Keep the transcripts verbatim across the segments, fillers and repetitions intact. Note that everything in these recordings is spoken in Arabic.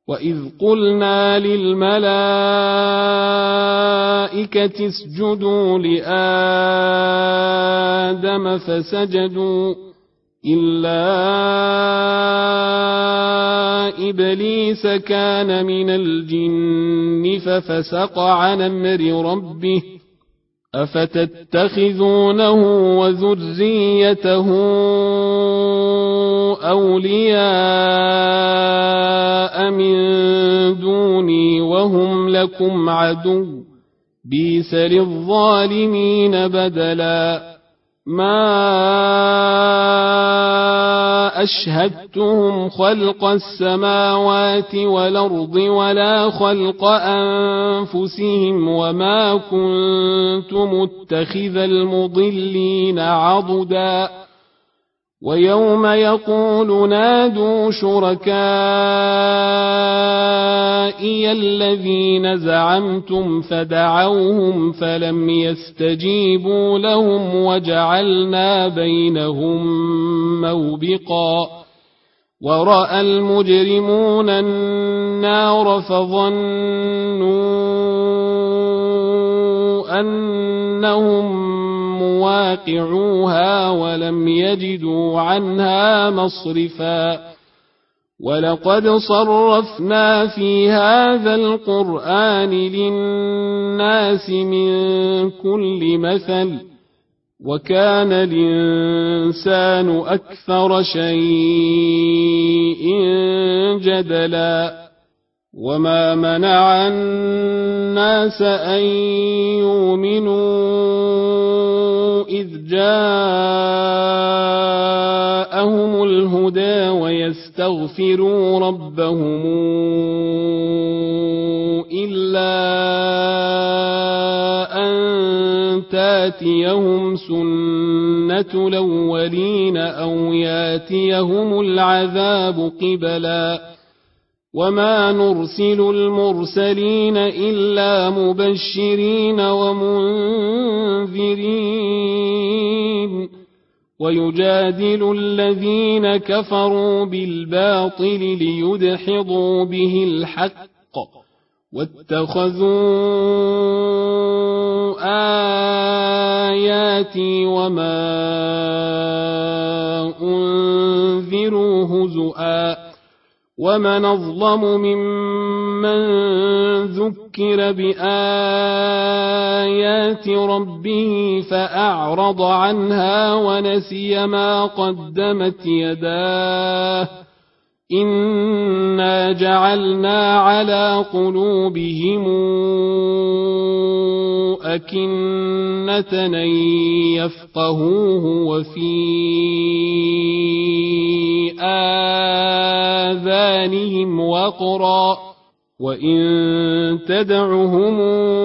وإذ قلنا للملائكة اسجدوا لآدم فسجدوا إلا إبليس كان من الجن ففسق عن أمر ربه أفتتخذونه وذريته أولياء من دوني وهم لكم عدو بئس للظالمين بدلا ما أشهدتهم خلق السماوات والأرض ولا خلق أنفسهم وما كنت متخذ المضلين عضدا ويوم يقول نادوا شركائي الذين زعمتم فدعوهم فلم يستجيبوا لهم وجعلنا بينهم موبقا ورأى المجرمون النار فظنوا أنهم مواقعوها ولم يجدوا عنها مصرفا ولقد صرفنا في هذا القرآن للناس من كل مثل وكان الإنسان أكثر شيء جدلا وما منع الناس أن يؤمنوا إذ جاءهم الهدى ويستغفروا ربهم إلا أن تاتيهم سنة الأولين أو ياتيهم العذاب قبلا وما نرسل المرسلين إلا مبشرين ومنذرين ويجادل الذين كفروا بالباطل ليدحضوا به الحق واتخذوا آياتي وما أنذروا هزؤا ومن أظلم ممن ذكر بآيات ربه فأعرض عنها ونسي ما قدمت يداه إنا جعلنا على قلوبهم أكنة أن يفقهوه وفي آذانهم وقرا وإن تدعهم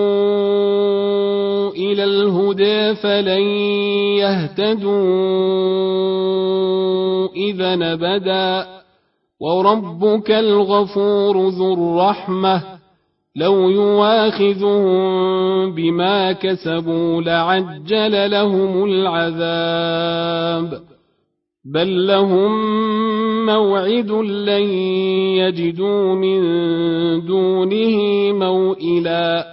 إلى الهدى فلن يهتدوا إذا أبدا وربك الغفور ذو الرحمة لو يواخذهم بما كسبوا لعجل لهم العذاب بل لهم موعد لن يجدوا من دونه موئلا